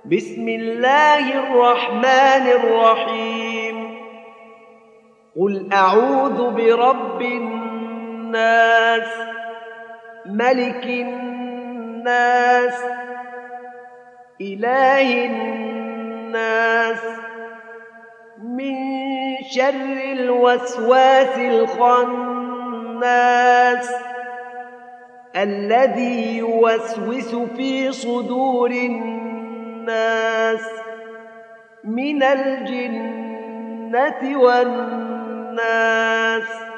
بسم الله الرحمن الرحيم قل أعوذ برب الناس ملك الناس إله الناس من شر الوسواس الخناس الذي يوسوس في صدور الناس من الجنة والناس